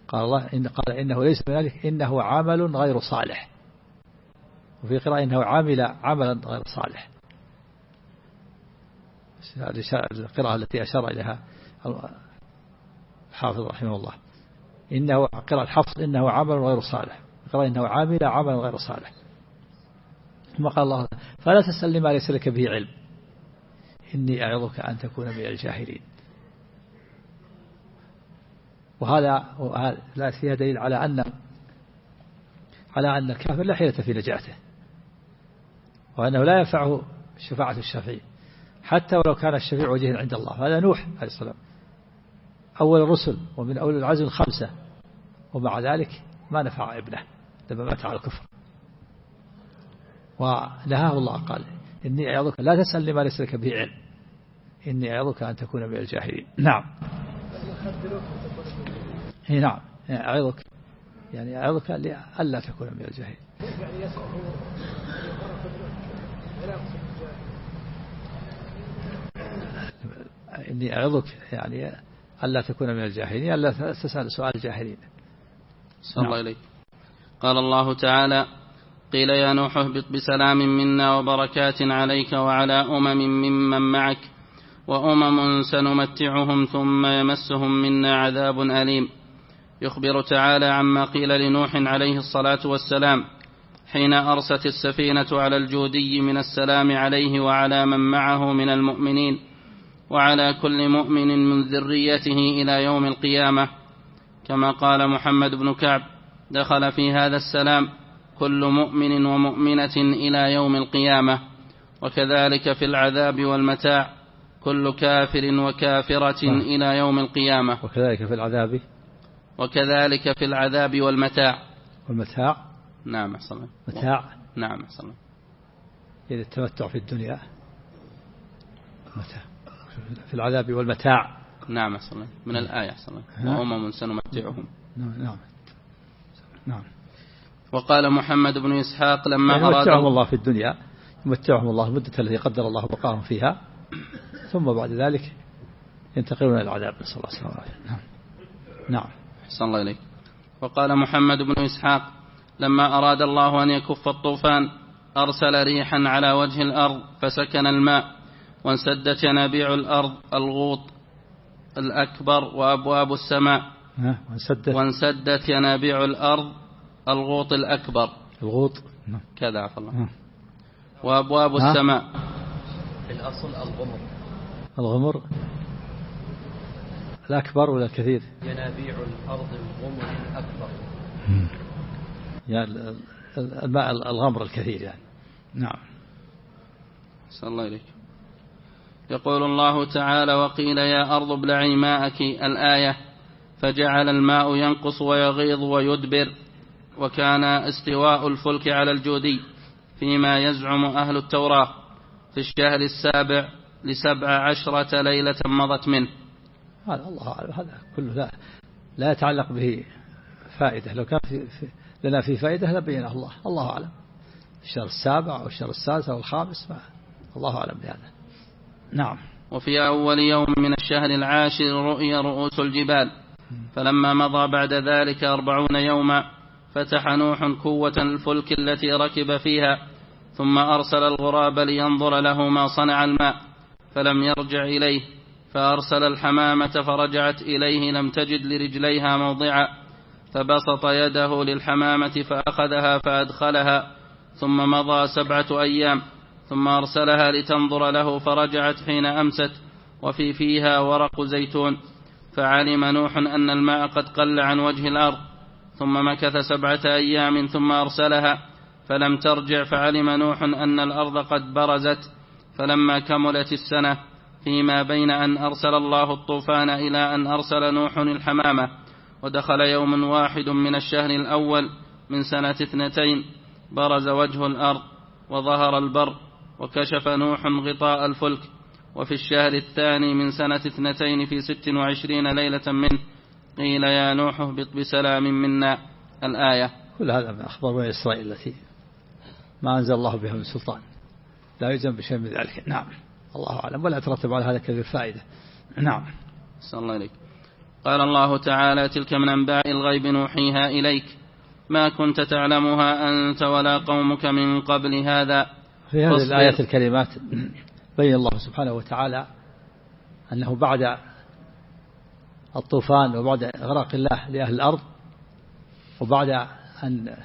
قال إنه ليس من ذلك، إنه عمل غير صالح، وفي قراءة إنه عملا غير صالح. القراءة التي أشار إليها الحافظ رحمه الله، إنه قراءة حفظ إنه عمل غير صالح، قراءة إنه عمل غير صالح. ثم قال الله فلا تسأل لما ليس لك به علم إني أعظك أن تكون من الجاهلين. وهذا لا فيها دليل على أن الكافر لا حيلة في نجاته، وأنه لا ينفعه شفاعة الشفيع حتى ولو كان الشفيع وجها عند الله. هذا نوح عليه السلام أول الرسل ومن أول العزم الخمسة، ومع ذلك ما نفع ابنه لما مات على الكفر، ونهاه الله قال إني أعظك لا تسأل لما ليس لك به علم إني أعظك أن تكون من الجاهلين. نعم. نعم أعظك يعني أعظك ألا تكون من الجاهلين. إني أعظك يعني ألا تكون من الجاهلين، ألا تسأل سؤال الجاهلين. صلى الله عليه. قال الله تعالى قيل يا نوح اهبط بسلام منا وبركات عليك وعلى ممن معك وأمم سنمتعهم ثم يمسهم منا عذاب أليم. يخبر تعالى عما قيل لنوح عليه الصلاة والسلام حين أرست السفينة على الجودي من السلام عليه وعلى من معه من المؤمنين وعلى كل مؤمن من ذريته إلى يوم القيامة، كما قال محمد بن كعب دخل في هذا السلام كل مؤمن ومؤمنة إلى يوم القيامة. وكذلك في العذاب والمتاع كل كافر وكافرة إلى يوم القيامة. وكذلك في العذاب والمتاع. نعم أحسن. متاع. نعم أحسن. إذا التمتع في الدنيا متاع في العذاب والمتاع. نعم أحسن من الآية أحسن. وأمم سنمتعهم. نعم. وقال محمد بن إسحاق لما يعني يمتعهم الله في الدنيا، يمتعهم الله المدة التي قدر الله بقاهم فيها، ثم بعد ذلك ينتقلون إلى العذاب، نسأل الله السلامة والعافية. نعم. أحسن الله إليك. وقال محمد بن إسحاق لما أراد الله أن يكف الطوفان أرسل ريحا على وجه الأرض فسكن الماء وانسدت ينابيع الأرض الغوط الأكبر وأبواب السماء. وانسدت ينابيع الأرض الغوط الأكبر. الغوط كذا عفوا الله. وأبواب السماء. الأصل الغمر الأكبر ولا الكثير؟ ينابيع الأرض الغمر الأكبر. يعني الماء الغمر الكثير يعني. نعم. صلى الله عليك. يقول الله تعالى وقيل يا أرض ابلعي ماءك الآية فجعل الماء ينقص ويغيض ويدبر. وكان استواء الفلك على الجودي فيما يزعم أهل التوراة في الشهر السابع ل17 ليلة مضت منه. هذا الله أعلم، هذا كله لا يتعلق به فائدة. لو كان لنا في فائدة لبينه الله أعلم. الشهر السابع أو الشهر السادس أو الخامس الله أعلم بهذا. نعم. وفي أول يوم من الشهر العاشر رؤي رؤوس الجبال، فلما مضى بعد ذلك 40 يوما فتح نوح كوة الفلك التي ركب فيها، ثم أرسل الغراب لينظر له ما صنع الماء فلم يرجع إليه، فأرسل الحمامة فرجعت إليه لم تجد لرجليها موضعا، فبسط يده للحمامة فأخذها فأدخلها، ثم مضى 7 أيام ثم أرسلها لتنظر له فرجعت حين أمست وفي فيها ورق زيتون، فعلم نوح أن الماء قد قل عن وجه الأرض، ثم مكث 7 أيام ثم أرسلها فلم ترجع، فعلم نوح أن الأرض قد برزت، فلما كملت السنة فيما بين أن أرسل الله الطوفان إلى أن أرسل نوح الحمامة، ودخل يوم واحد من الشهر الأول من سنة 2 برز وجه الأرض وظهر البر، وكشف نوح غطاء الفلك، وفي الشهر الثاني من سنة 2 في 26 ليلة منه قيل يا نوح اهبط بسلام منا الآية. كل هذا من أخبار بني إسرائيل التي ما أنزل الله بها من سلطان، لا يلزم بشيء من ذلك. نعم الله أعلم، ولا يترتب على هذا كثير فائدة. نعم. صلى الله عليك. قال الله تعالى: تلك من أنباء الغيب نوحيها إليك ما كنت تعلمها أنت ولا قومك من قبل هذا. في هذه الآيات الكريمات بين الله سبحانه وتعالى أنه بعد الطوفان وبعد إغراق الله لأهل الأرض وبعد أن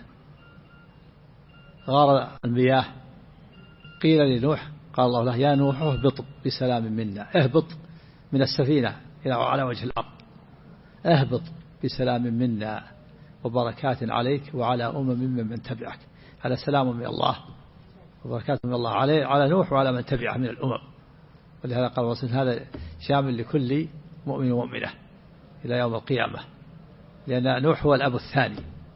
غار المياه قيل لنوح، قال الله له: يا نوح اهبط بسلام منا، اهبط من السفينة إلى على وجه الأرض، اهبط بسلام منا وبركات عليك وعلى ممن تبعك. هذا سلام من الله وبركات من الله على نوح وعلى من تبعه من الأمم. ولهذا قال الرسول: هذا شامل لكل مؤمن ومؤمنة إلى يوم القيامة، لأن نوح هو الأب الثاني،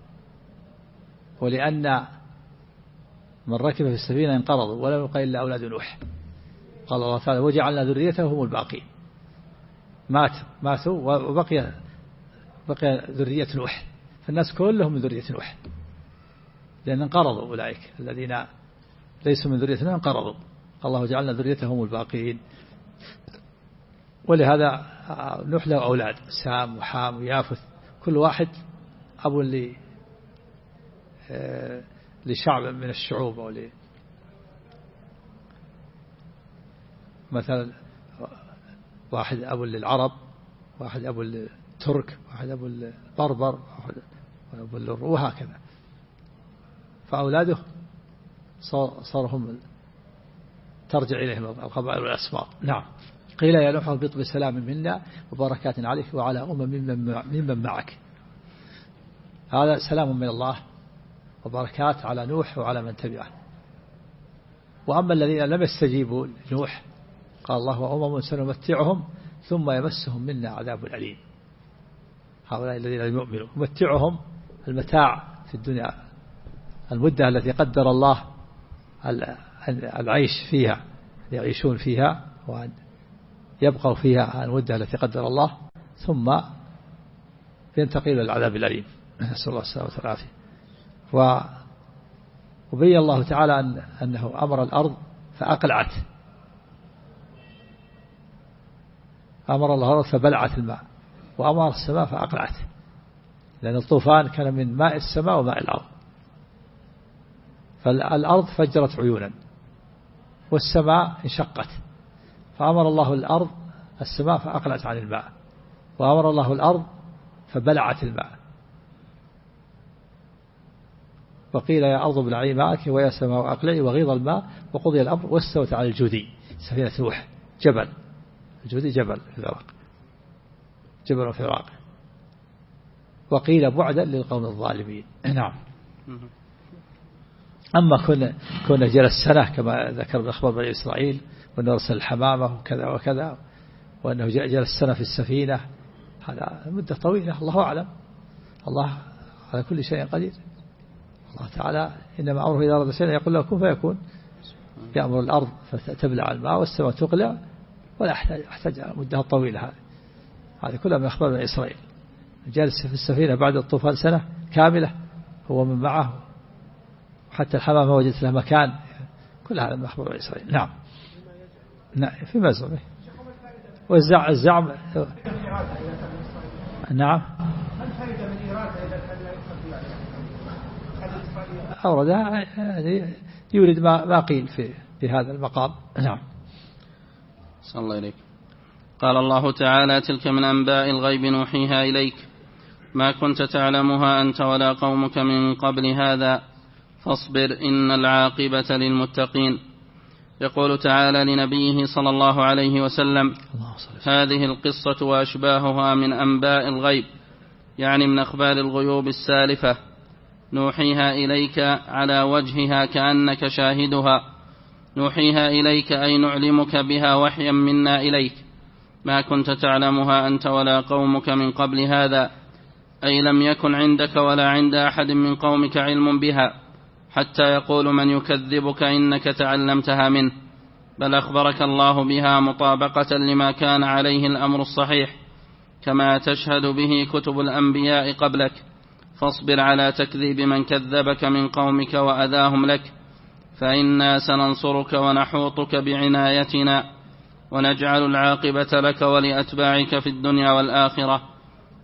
ولأن من ركب في السفينة انقرضوا ولم يبق إلا أولاد نوح. قال الله تعالى: وجعلنا ذريته هم الباقين. ماتوا وبقي ذرية نوح، فالناس كلهم من ذرية نوح، لأن انقرضوا أولئك الذين ليسوا من ذرية نوح انقرضوا. الله وجعلنا ذريته هم الباقين. ولهذا نوح له أولاد سام وحام ويافث، كل واحد أبو لشعب من الشعوب، أو مثلا واحد أبو للعرب، واحد أبو للترك، واحد أبو للبربر، واحد أبو للروم، وهكذا. فأولاده صار هم ترجع إليهم القبائل والأسباط. نعم. قيل: يا نوح اهبط بسلام منا وبركات عليك وعلى ممن معك. هذا سلام من الله وبركات على نوح وعلى من تبعه. وأما الذين لم يستجيبوا لنوح قال الله: وأمم سنمتعهم ثم يمسهم منا عذاب أليم. هؤلاء الذين لم يؤمنوا نمتعهم المتاع في الدنيا، المدة التي قدر الله العيش فيها، يعيشون فيها وأن يبقوا فيها المدة التي قدر الله، ثم ينتقل إلى العذاب الأليم، نسأل الله السلامة والعافية. وبين الله تعالى أنه أمر الأرض فأقلعت، أمر الله الأرض فبلعت الماء، وأمر السماء فأقلعت، لأن الطوفان كان من ماء السماء وماء الأرض. فالأرض فجرت عيونا والسماء انشقت، فأمر الله الأرض السماء فأقلعت عن الماء، وأمر الله الأرض فبلعت الماء. وقيل: يا أرض ابلعي ماءك ويا سماء أقلعي وغيض الماء وقضي الأمر واستوت على الجودي، سفينة نوح، جبل الجودي، جبل في العراق، جبل في العراق. وقيل: بعدا للقوم الظالمين. نعم. أما كنا جلس سنة كما ذكر الأخبار بني إسرائيل، وأنه أرسل الحمامة وكذا وكذا، وأنه جلس سنة في السفينة، هذا مدة طويلة، الله أعلم. الله على كل شيء قدير. الله تعالى إنما أمره إذا أراد شيئا يقول له كن فيكون. يأمر الأرض فتبلع الماء والسماء تقلع، ولا أحتاج مدة طويلة. هذه كلها من أخبار بني إسرائيل. جالس في السفينة بعد الطوفان سنة كاملة هو من معه، حتى الحمامة وجدت له مكان، كل هذا من أخبار بني إسرائيل. نعم. في مزعمه والزعم. نعم. أوردها يعني يورد ما قيل في هذا المقام. نعم. صلى الله عليك. قال الله تعالى: تلك من أنباء الغيب نوحيها إليك ما كنت تعلمها أنت ولا قومك من قبل هذا فاصبر إن العاقبة للمتقين. يقول تعالى لنبيه صلى الله عليه وسلم: هذه القصة وأشباهها من أنباء الغيب، يعني من أخبار الغيوب السالفة، نوحيها إليك على وجهها كأنك شاهدها، نوحيها إليك أي نعلمك بها وحيا منا إليك، ما كنت تعلمها أنت ولا قومك من قبل هذا، أي لم يكن عندك ولا عند أحد من قومك علم بها، حتى يقول من يكذبك إنك تعلمتها منه، بل أخبرك الله بها مطابقة لما كان عليه الأمر الصحيح، كما تشهد به كتب الأنبياء قبلك، فاصبر على تكذيب من كذبك من قومك وأذاهم لك، فإنا سننصرك ونحوطك بعنايتنا، ونجعل العاقبة لك ولأتباعك في الدنيا والآخرة،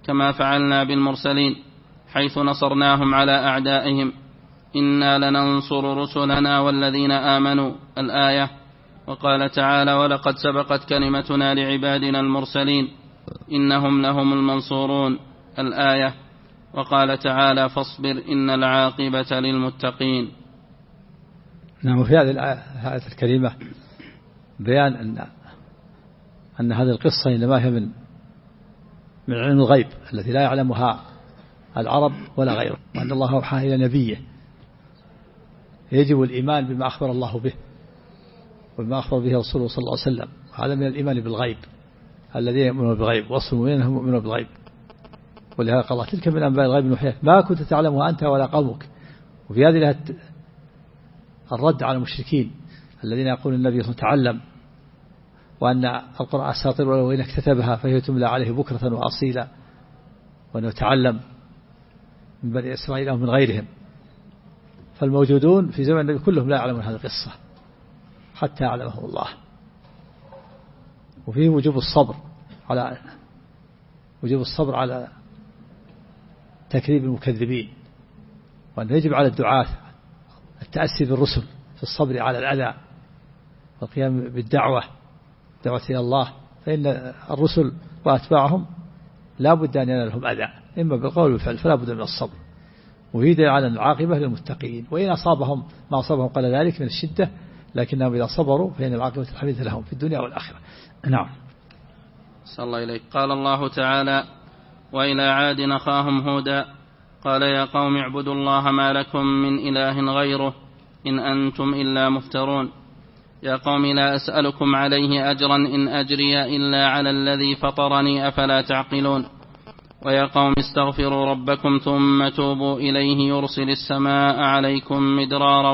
كما فعلنا بالمرسلين حيث نصرناهم على أعدائهم إنا لننصر رسلنا والذين آمنوا الآية. وقال تعالى ولقد سبقت كلمتنا لعبادنا المرسلين إنهم لهم المنصورون الآية. وقال تعالى فاصبر إن العاقبة للمتقين. نعم. في هذه الآية الكريمة بيان أن هذه القصة إنما هي من علم الغيب التي لا يعلمها العرب ولا غيره، وأن الله أوحى إلى نبيه يجب الإيمان بما أخبر الله به وبما أخبر به رسوله صلى الله عليه وسلم. هذا من الإيمان بالغيب، الذين يؤمنون بالغيب وصف المؤمنين هم يؤمنون بالغيب. ولهذا قال الله تلك من أنباء الغيب نوحيها ما كنت تعلمها أنت ولا قومك. وفي هذه الآية الرد على المشركين الذين يقول النبي صلى الله عليه وسلم تعلم، وأن القرآن أساطير الأولين اكتتبها فهي تملى عليه بكرة وأصيلا، وأنه تعلم من بني إسرائيل أو من غيرهم. فالموجودون في زمن النبي كلهم لا يعلمون هذه القصة حتى يعلمهم الله. وفيه وجوب الصبر على تكذيب المكذبين، وأنه يجب على الدعاة التأسي بالرسل في الصبر على الأذى والقيام بالدعوة إلى الله، فإن الرسل وأتباعهم لا بد أن ينال لهم أذى إما بالقول والفعل، فلا بد من الصبر. وهي على العاقبة للمتقين، وإن أصابهم ما أصابهم قال ذلك من الشدة لكنهم إذا صبروا فإن العاقبة الحميدة لهم في الدنيا والآخرة. نعم. صلى الله إليك. قال الله تعالى وإلى عاد أخاهم هودا قال يا قوم اعبدوا الله ما لكم من إله غيره إن أنتم إلا مفترون. يا قوم لا أسألكم عليه أجرا إن أجري إلا على الذي فطرني أفلا تعقلون. ويا قوم استغفروا ربكم ثم توبوا إليه يرسل السماء عليكم مدرارا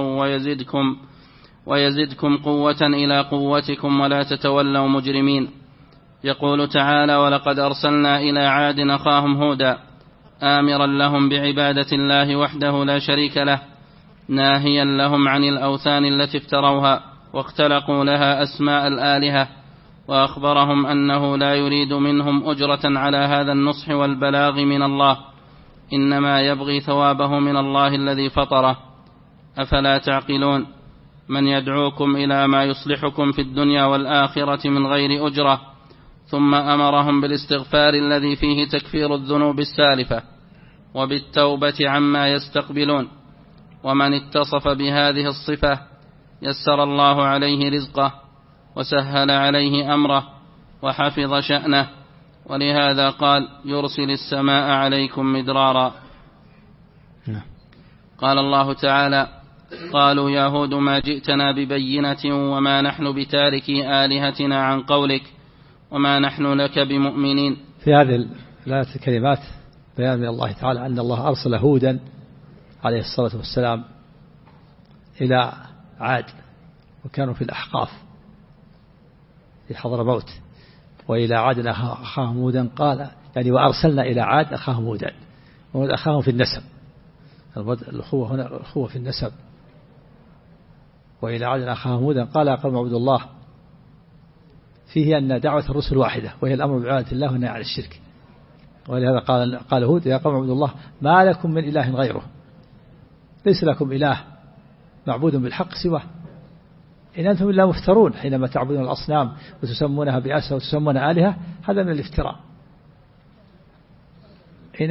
ويزدكم قوة إلى قوتكم ولا تتولوا مجرمين. يقول تعالى ولقد أرسلنا إلى عاد أخاهم هودا آمرا لهم بعبادة الله وحده لا شريك له ناهيا لهم عن الأوثان التي افتروها واختلقوا لها أسماء الآلهة، وأخبرهم أنه لا يريد منهم أجرة على هذا النصح والبلاغ من الله، إنما يبغي ثوابه من الله الذي فطره. أفلا تعقلون؟ من يدعوكم إلى ما يصلحكم في الدنيا والآخرة من غير أجرة، ثم أمرهم بالاستغفار الذي فيه تكفير الذنوب السالفة وبالتوبة عما يستقبلون. ومن اتصف بهذه الصفة يسر الله عليه رزقه وسهل عليه أمره وحفظ شأنه، ولهذا قال يرسل السماء عليكم مدرارا. قال الله تعالى قالوا يا هود ما جئتنا ببينة وما نحن بتاركي آلهتنا عن قولك وما نحن لك بمؤمنين. في هذه الآيات الكلمات بيان من الله تعالى أن الله أرسل هودا عليه الصلاة والسلام إلى عاد، وكانوا في الأحقاف في حضرموت. وإلى عاد أخاهم هودا قال يعني وأرسلنا إلى عاد أخاهم هودا، أخاهم في النسب، الأخوة هنا الأخوة في النسب. وإلى عاد أخاهم هودا قال يا قوم اعبدوا الله، فيه أن دعوة الرسل واحدة وهي الأمر بعبادة الله والنهي عن الشرك. ولهذا قال هود يا قوم اعبدوا الله ما لكم من إله غيره، ليس لكم إله معبود بالحق سواه، إن أنتم إلا مفترون حينما تعبدون الأصنام وتسمونها بأسها وتسمون آلهة، هذا من الافتراء. إن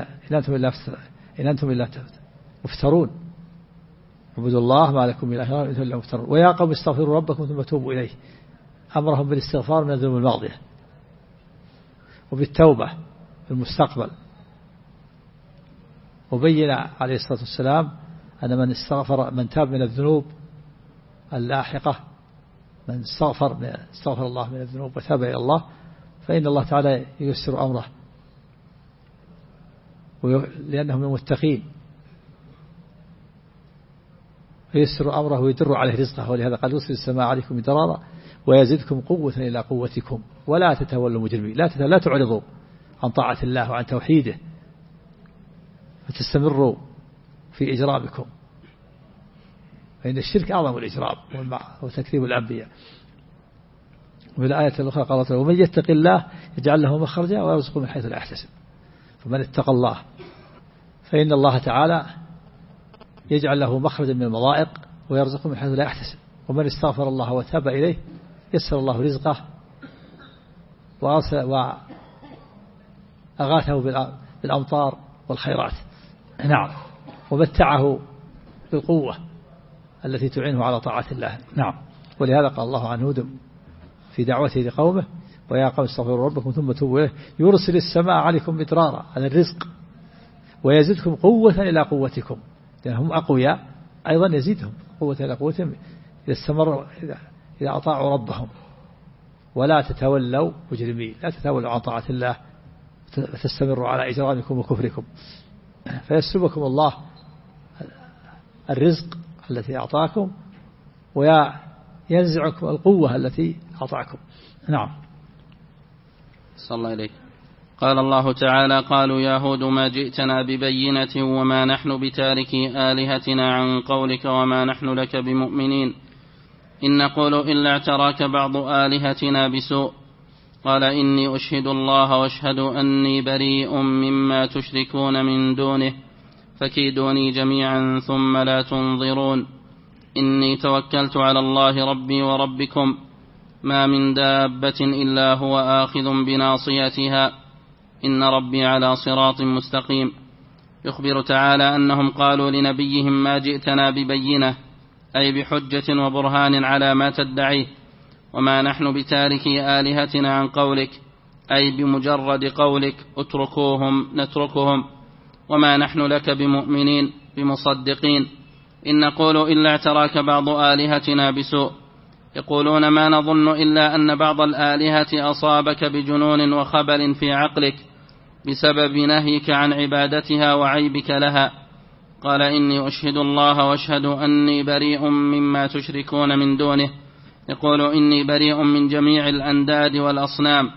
أنتم إلا مفترون. اعبدوا الله ما لكم من إله غيره إنتم إلا مفترون. ويا قوم استغفروا ربكم ثم توبوا إليه، أمرهم بالاستغفار من الذنوب الماضية وبالتوبة في المستقبل. وبين عليه الصلاة والسلام أن من استغفر من تاب من الذنوب اللاحقة، من استغفر الله من الذنوب وتاب إلى الله فإن الله تعالى ييسر أمره لأنه من المتقين، ييسر أمره ويدر عليه رزقه. ولهذا قال يرسل السماء عليكم مدرارا ويزدكم قوة إلى قوتكم ولا تتولوا مجرمين. لا تعرضوا عن طاعة الله وعن توحيده فتستمروا في إجرامكم، فإن الشرك أعظم الإجرام وتكذيب الأنبياء. وفي الآية الأخرى قال ومن يتق الله يجعل له مخرجا ويرزقه من حيث لا يحتسب. ومن اتقى الله فإن الله تعالى يجعل له مخرجا من المضائق ويرزقه من حيث لا يحتسب. ومن استغفر الله وتاب إليه يسر الله رزقه وأغاثه بالأمطار والخيرات. نعم. ومتعه بالقوة التي تعينه على طاعة الله. نعم. ولهذا قال الله عن هود في دعوته لقومه ويا قوم استغفروا ربكم ثم توبوا إليه يرسل السماء عليكم مدرارا على الرزق ويزدكم قوة إلى قوتكم، لأنهم هم أقوياء أيضا يزيدهم قوة إلى قوتهم إذا استمروا إذا أطاعوا ربهم. ولا تتولوا مجرمين، لا تتولوا عن طاعة الله وتستمروا على إجرامكم وكفركم، فيسلبكم الله الرزق الذي أعطاكم وينزعكم القوة التي أعطاكم. نعم. صلى الله عليه. قال الله تعالى قالوا يا هود ما جئتنا ببينة وما نحن بتاركي آلهتنا عن قولك وما نحن لك بمؤمنين إن نقول إلا اعتراك بعض آلهتنا بسوء. قال إني أشهد الله واشهد أني بريء مما تشركون من دونه فكيدوني جميعا ثم لا تنظرون. إني توكلت على الله ربي وربكم ما من دابة إلا هو آخذ بناصيتها إن ربي على صراط مستقيم. يخبر تعالى أنهم قالوا لنبيهم ما جئتنا ببينة أي بحجة وبرهان على ما تدعيه وما نحن بتاركي آلهتنا عن قولك أي بمجرد قولك اتركوهم نتركهم وما نحن لك بمؤمنين بمصدقين إن نقول إلا اعتراك بعض آلهتنا بسوء. يقولون ما نظن إلا أن بعض الآلهة أصابك بجنون وخبل في عقلك بسبب نهيك عن عبادتها وعيبك لها. قال إني أشهد الله واشهد أني بريء مما تشركون من دونه. يقول إني بريء من جميع الأنداد والأصنام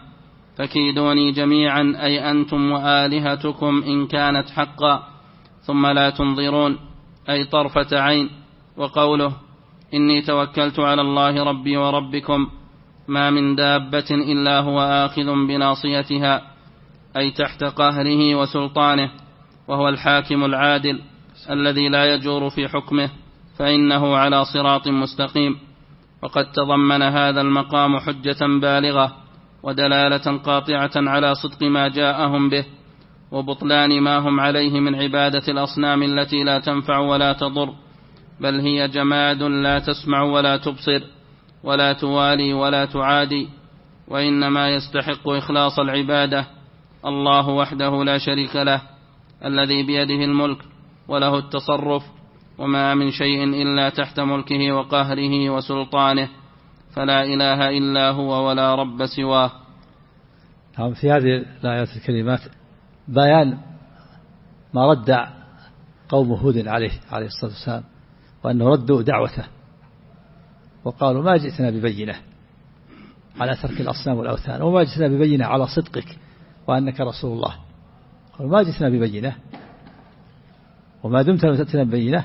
فكيدوني جميعا أي أنتم وآلهتكم إن كانت حقا ثم لا تنظرون أي طرفة عين. وقوله إني توكلت على الله ربي وربكم ما من دابة إلا هو آخذ بناصيتها أي تحت قهره وسلطانه وهو الحاكم العادل الذي لا يجور في حكمه فإنه على صراط مستقيم. وقد تضمن هذا المقام حجة بالغة ودلالة قاطعة على صدق ما جاءهم به وبطلان ما هم عليه من عبادة الأصنام التي لا تنفع ولا تضر بل هي جماد لا تسمع ولا تبصر ولا توالي ولا تعادي وإنما يستحق إخلاص العبادة الله وحده لا شريك له الذي بيده الملك وله التصرف وما من شيء إلا تحت ملكه وقهره وسلطانه فلا إله إلا هو ولا رب سواه. في هذه الآيات الكريمات بيان ما رد قوم هود عليه الصلاة والسلام وأنه ردوا دعوته وقالوا ما جئتنا ببينة على ترك الأصنام والأوثان وما جئتنا ببينة على صدقك وأنك رسول الله. قالوا ما جئتنا ببينة وما دمت لم تأتنا ببينة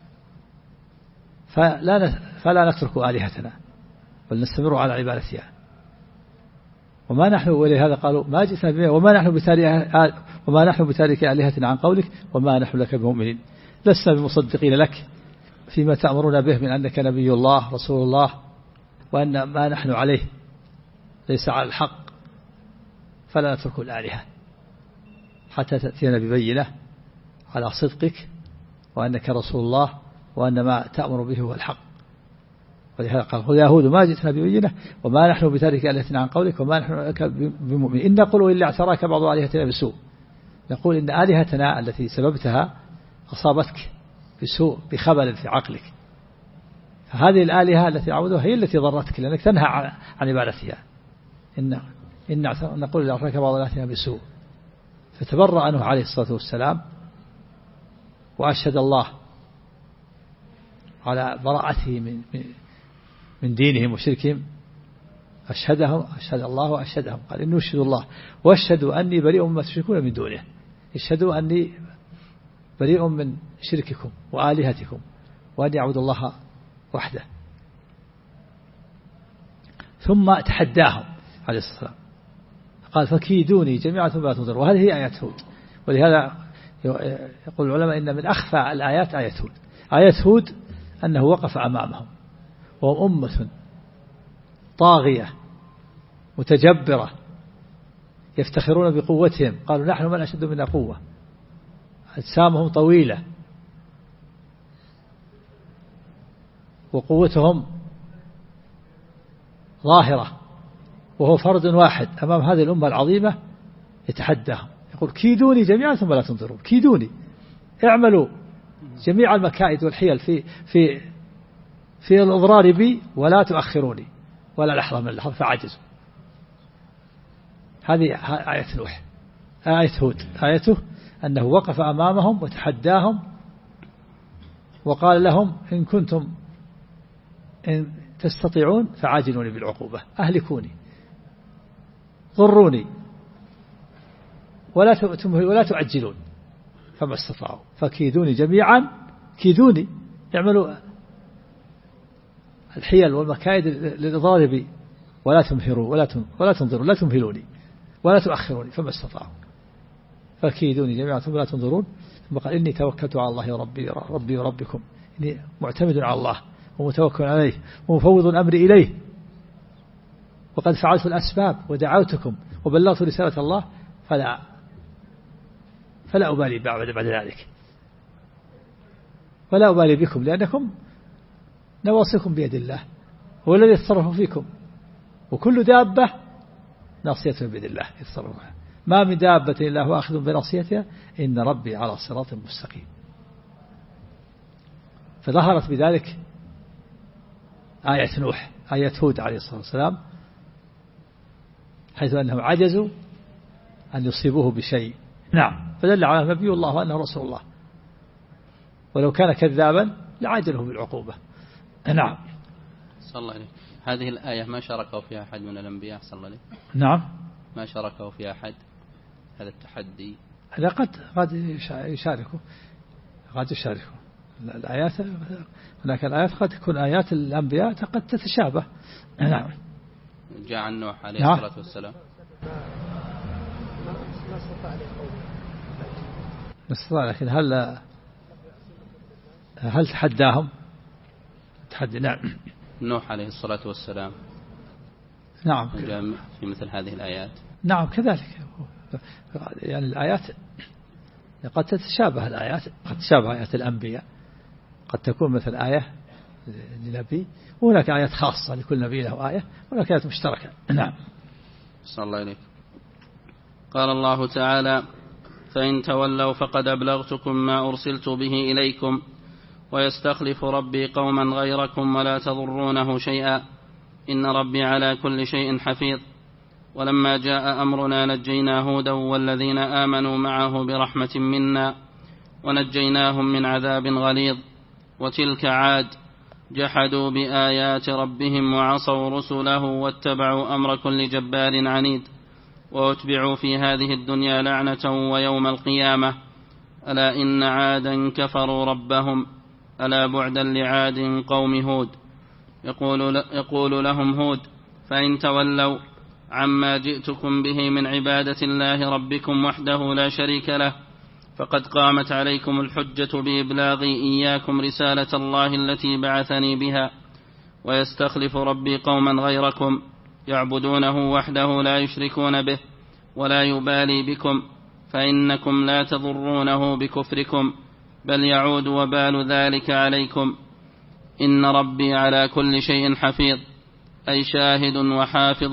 فلا نترك آلهتنا بل نستمر على عبادتها وما نحن. ولهذا قالوا ما جئتنا ببينة وما نحن بتارك آلهتنا عن قولك وما نحن لك بمؤمنين لسنا بمصدقين لك فيما تأمرون به من أنك نبي الله رسول الله وأن ما نحن عليه ليس على الحق فلا نترك الآلهة حتى تأتينا ببينة على صدقك وأنك رسول الله وأن ما تأمر به هو الحق. ولهذا قال يا هود ما جئتنا ببينة وما نحن بتارك آلهتنا عن قولك وما نحن لك بمؤمنين إن نقول إلا اعتراك بعض آلهتنا بسوء. نقول إن آلهتنا التي سببتها أصابتك بسوء بخبل في عقلك فهذه الآلهة التي عبدوها هي التي ضرتك لأنك تنهى عن عبادتها. إن نقول إلا اعتراك بعض آلهتنا بسوء فتبرأ عنه عليه الصلاة والسلام وأشهد الله على براءته من دينهم وشركهم. أشهد الله وأشهدهم قال إنه أشهد الله وأشهدوا أني بريء مما تشركون من دونه. اشهدوا أني بريء من شرككم وآلهتكم وأن يعبد الله وحده. ثم تحداهم عليه الصلاة والسلام قال فكيدوني جميعا ثم لا تنظرون. وهذه هي آيات هود ولهذا يقول العلماء إن من أخفى الآيات آية هود. آية هود أنه وقف أمامهم وهم أمة طاغية متجبرة يفتخرون بقوتهم، قالوا نحن من أشد منا قوة، أجسامهم طويلة وقوتهم ظاهرة، وهو فرد واحد أمام هذه الأمة العظيمة يتحداهم، يقول كيدوني جميعا ثم لا تنظرون، كيدوني اعملوا جميع المكائد والحيل في الإضرار بي ولا تؤخروني ولا لحظة من اللحظة، فعجزوا. هذه آية نوح. آية هود آيته أنه وقف أمامهم وتحداهم وقال لهم إن كنتم إن تستطيعون فعاجلوني بالعقوبة، أهلكوني ضروني ولا تعجلون، فما استطاعوا فكيدوني جميعا، كيدوني اعملوا الحيل والمكائد للإضرار بي ولا تمهروا ولا تنظروا، لا تمهلوني ولا تؤخروني، فما استطاعوا فكيدوني جميعا ثم لا تنظرون. ثم قال إني توكلت على الله ربي وربكم، إني معتمد على الله ومتوكل عليه ومفوض أمري إليه، وقد فعلت الأسباب ودعوتكم وبلغت رسالة الله فلا أبالي بعد ذلك، ولا أبالي بكم لأنكم نواصيكم بيد الله هو الذي يتصرف فيكم، وكل دابة ناصية بيد الله يتصرفها، ما من دابة إلا هو آخذ بناصيتها إن ربي على صراط مستقيم. فظهرت بذلك آية نوح، آية هود عليه الصلاة والسلام، حيث أنهم عجزوا أن يصيبوه بشيء. نعم، فدل على نبي الله وأنه رسول الله، ولو كان كذابا لعاجله بالعقوبة. نعم. صلى الله عليه. هذه الآية ما شاركوا فيها أحد من الأنبياء صلى الله عليه. نعم، ما شاركوا فيها أحد هذا التحدي. هذا قد يشاركوا الآيات. هناك الآيات قد تكون آيات الأنبياء قد تتشابه. نعم. جاء عن نوح عليه الصلاة والسلام استطاع، لكن هل تحداهم تحدي؟ نعم. نوح عليه الصلاة والسلام نعم جاء في مثل هذه الآيات. نعم كذلك، يعني الآيات قد تتشابه، الآيات قد تشابه آيات الأنبياء، قد تكون مثل آية لنبي، وهناك آيات خاصة لكل نبي له آية، وهناك آيات مشتركة. نعم. صلى الله عليه. قال الله تعالى فإن تولوا فقد أبلغتكم ما أرسلت به إليكم ويستخلف ربي قوما غيركم ولا تضرونه شيئا إن ربي على كل شيء حفيظ. ولما جاء أمرنا نجينا هودا والذين آمنوا معه برحمة منا ونجيناهم من عذاب غليظ. وتلك عاد جحدوا بآيات ربهم وعصوا رسله واتبعوا أمر كل جبار عنيد واتبعوا في هذه الدنيا لعنة ويوم القيامة ألا إن عادا كفروا ربهم ألا بعدا لعاد قوم هود. يقول لهم هود فإن تولوا عما جئتكم به من عبادة الله ربكم وحده لا شريك له فقد قامت عليكم الحجة بإبلاغي إياكم رسالة الله التي بعثني بها ويستخلف ربي قوما غيركم يعبدونه وحده لا يشركون به ولا يبالي بكم فإنكم لا تضرونه بكفركم بل يعود وبال ذلك عليكم إن ربي على كل شيء حفيظ أي شاهد وحافظ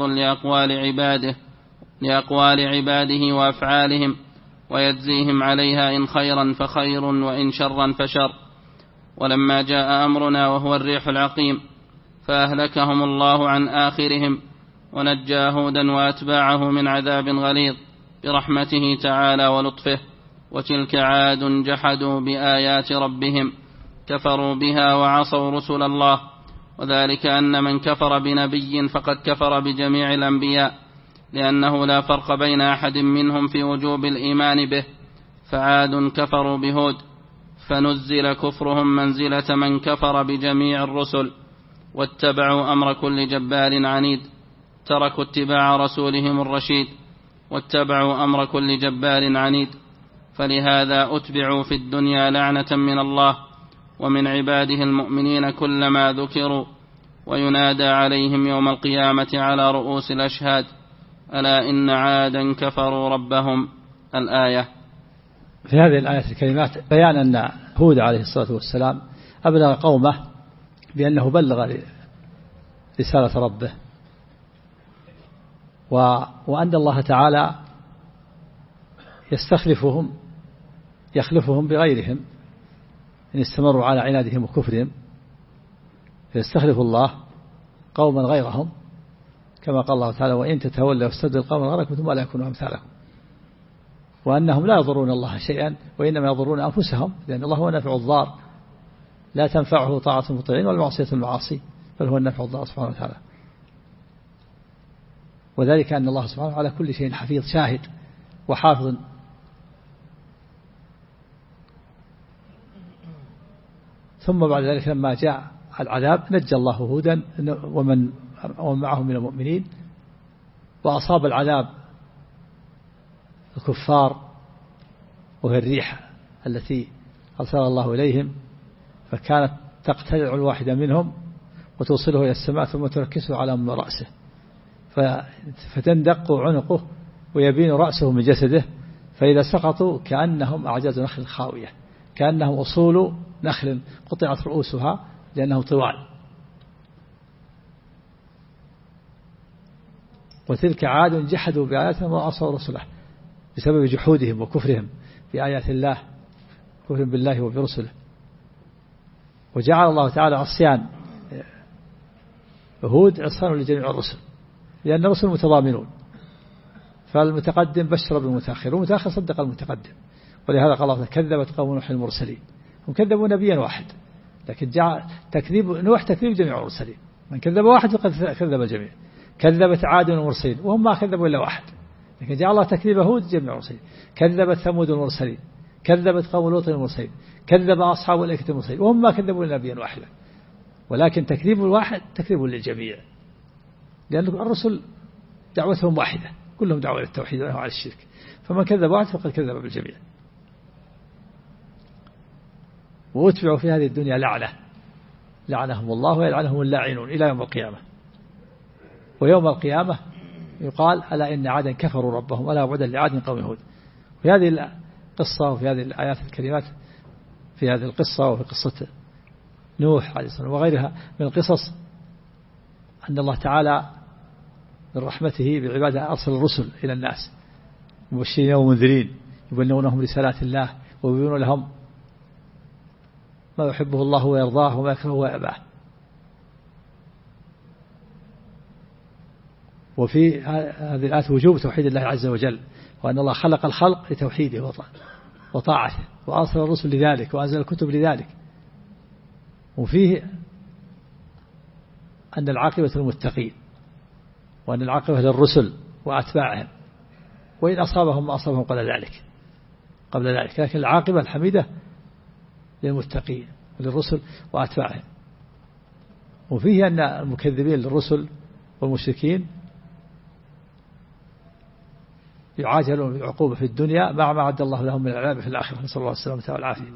لأقوال عباده وأفعالهم ويجزيهم عليها إن خيرا فخير وإن شرا فشر. ولما جاء أمرنا وهو الريح العقيم فأهلكهم الله عن آخرهم ونجى هودا وأتباعه من عذاب غليظ برحمته تعالى ولطفه. وتلك عاد جحدوا بآيات ربهم كفروا بها وعصوا رسل الله وذلك أن من كفر بنبي فقد كفر بجميع الأنبياء لأنه لا فرق بين أحد منهم في وجوب الإيمان به. فعاد كفروا بهود فنزل كفرهم منزلة من كفر بجميع الرسل واتبعوا أمر كل جبار عنيد تركوا اتباع رسولهم الرشيد واتبعوا أمر كل جبار عنيد فلهذا أتبعوا في الدنيا لعنة من الله ومن عباده المؤمنين كلما ذكروا، وينادى عليهم يوم القيامة على رؤوس الأشهاد: ألا إن عادا كفروا ربهم. الآية. في هذه الآية الكريمات بيان أن هود عليه الصلاة والسلام أبلغ قومه بأنه بلغ رسالة ربه، وأن الله تعالى يخلفهم بغيرهم إن استمروا على عنادهم وكفرهم، فيستخلف الله قوما غيرهم، كما قال الله تعالى: وإن تتولوا يستبدل قوما غيركم ثم لا يكونوا أمثالكم. وأنهم لا يضرون الله شيئا وإنما يضرون أنفسهم، لأن الله هو نافع الضار، لا تنفعه طاعة المطيعين ولا معصية المعاصي، بل هو النافع الضار سبحانه وتعالى. وذلك أن الله سبحانه على كل شيء حفيظ شاهد وحافظ. ثم بعد ذلك لما جاء العذاب نجى الله هودا ومن معه من المؤمنين، وأصاب العذاب الكفار وهي الريح التي أرسل الله إليهم، فكانت تقتلع الواحدة منهم وتوصله إلى السماء ثم تركسه على رأسه، فتندق عنقه ويبين رأسه من جسده، فإذا سقطوا كأنهم أعجاز نخل خاوية، كأنهم أصول نخل قطعت رؤوسها لأنهم طوال. وتلك عاد جحدوا بآياتهم وعصوا رسله بسبب جحودهم وكفرهم بآيات الله، كفر بالله وبرسله. وجعل الله تعالى عصيان هود عصيان لجميع الرسل، لأن الرسل متضامنون، فالمتقدم بشر بالمتأخر والمتأخر صدق المتقدم. ولهذا قال الله: كذبت قوم نوح المرسلين. هم كذبوا نبيا واحد، لكن جاء تكذيب نوح تكذيب جميع المرسلين، من كذب واحد فقد كذب الجميع. كذبت عاد المرسلين وهم ما كذبوا إلا واحد، لكن جعل الله تكذيب هود جميع المرسلين. كذبت ثمود المرسلين، كذبت قوم لوط المرسلين، كذب أصحاب الأيكة المرسلين وهم ما كذبوا إلا نبيا واحدا. ولكن تكذيب الواحد تكذيب للجميع، لأن الرسل دعوتهم واحدة، كلهم دعوة إلى التوحيد ونهوا عن الشرك، فمن كذب واحد فقد كذب بالجميع. وأتبعوا في هذه الدنيا لعنهم الله ويلعنهم اللاعنون إلى يوم القيامة. ويوم القيامة يقال: ألا إن عادا كفروا ربهم ألا بعدا لعاد قوم هود. في هذه القصة وفي هذه الآيات الكريمات، في هذه القصة وفي قصة نوح عليه السلام وغيرها من القصص، أن الله تعالى من رحمته بعباده أرسل الرسل إلى الناس مبشرين ومنذرين، يبلغونهم رسالات الله ويبينون لهم ما يحبه الله ويرضاه وما يكرهه ويأباه. وفي هذه الآية وجوب توحيد الله عز وجل، وأن الله خلق الخلق لتوحيده وطاعته، وأرسل الرسل لذلك وأنزل الكتب لذلك. وفيه أن العاقبة للمتقين، وأن العاقبة للرسل وأتباعهم، وإن أصابهم ما أصابهم قبل ذلك، لكن العاقبة الحميدة للمتقين وللرسل وأتباعهم. وفيه أن المكذبين للرسل والمشركين يعاجلون بالعقوبة في الدنيا مع ما عد الله لهم من العذاب في الآخرة، نسأل الله السلامة والعافية.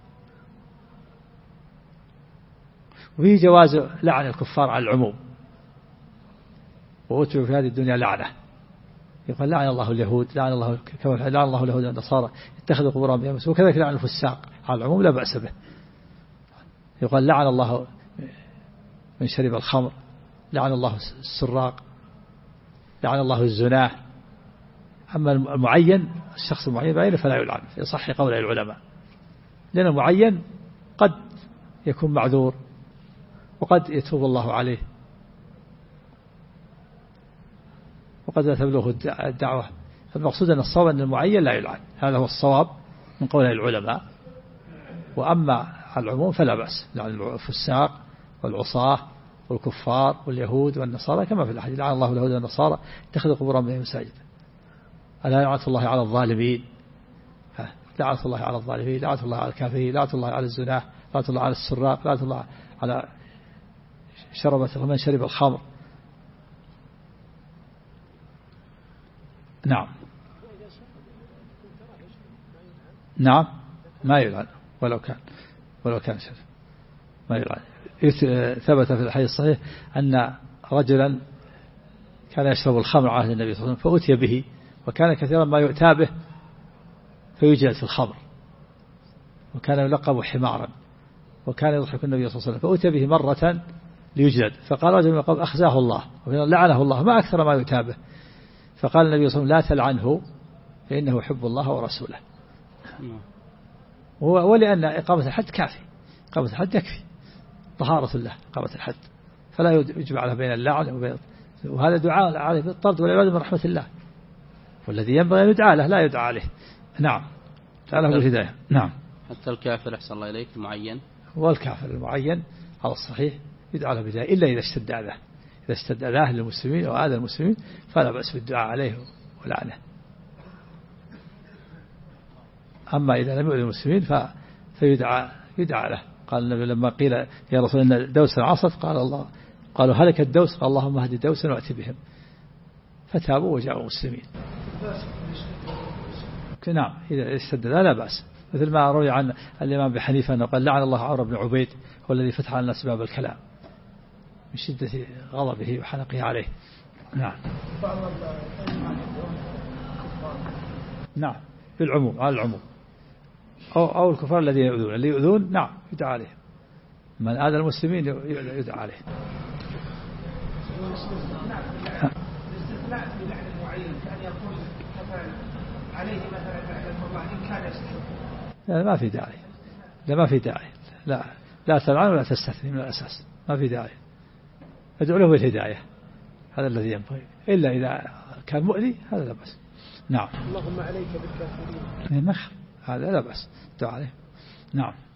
وفيه جواز لعن الكفار على العموم، وأتبعوا في هذه الدنيا لعنة. يقول: لعن الله اليهود، لعن الله اليهود والنصارى اتخذوا قبور أنبيائهم، وكذلك لعن الفساق على العموم لا بأس به. يقول: لعن الله من شرب الخمر، لعن الله السراق، لعن الله الزناه. أما المعين، الشخص المعين بعينه فلا يلعن، يصح قول العلماء، لأن المعين قد يكون معذور وقد يتوب الله عليه وقد لا تبلغه الدعوة. فالمقصود أن الصواب أن المعين لا يلعن، هذا هو الصواب من قول العلماء. وأما على العموم فلا بأس، لعن الفساق والعصاة والكفار واليهود والنصارى، كما في الحديث: لعن الله اليهود والنصارى اتخذوا قبور أنبيائهم مساجد. ألا لعنة الله على الظالمين، لعنة الله على الظالمين، لعنة الله على الكافرين، لعنة الله على الزناه، لعنة الله على السراق، لعنة الله على من شرب الخمر. نعم. نعم ما يلعن ولو كان شر ما يلعن. ثبت في الحديث الصحيح أن رجلا كان يشرب الخمر على عهد النبي صلى الله عليه وسلم فأتي به، وكان كثيرا ما يؤتى به فيجلد في الخمر، وكان يلقب حمارا، وكان يضحك النبي صلى الله عليه وسلم، فأتي به مرة ليجلد، فقال رجل من القوم أخزاه الله لعنه الله ما أكثر ما يؤتى به، فقال النبي صلى الله عليه وسلم لا تلعنه فإنه يحب الله ورسوله. ولأن إقامة الحد كافي، إقامة الحد يكفي طهارة الله إقامة الحد، فلا يجمع بين اللعن وبين، وهذا دعاء عليه بالطرد والعباد من رحمة الله، والذي ينبغي أن يدعى له لا يدعى عليه. نعم تعالى بالهداية. نعم حتى الكافر أحسن الله إليك المعين، والكافر المعين على الصحيح يدعى له بالهداية إلا إذا اشتد أذاه، إذا اشتد أذاه للمسلمين وآذى المسلمين فلا بأس بالدعاء عليه ولعنه. أما إذا لم يؤذي المسلمين فيدعى له. قال النبي لما قيل يا رسول الله إن دوسا عصت قالوا هلك الدوس، قال اللهم اهد دوسا وأتي بهم، فتابوا وجاءوا مسلمين. نعم إذا اشتد لا بأس، مثل ما روي عن الإمام أبي حنيفة أنه قال لعن الله عمرو بن عبيد والذي فتح على الناس باب الكلام من شدة غضبه وحنقه عليه. نعم بالعموم على العموم، أو الكفار الذين يؤذون نعم يدعى عليه، من آذى المسلمين يدعى عليه. لا ما في داعي، لا تلعن ولا تستثني من الأساس، ما في داعي، ادعو له بالهداية، هذا الذي ينبغي، إلا إذا كان مؤذي هذا لا بأس. نعم اللهم عليك بالكافرين هذا لا بأس دعا عليه. نعم.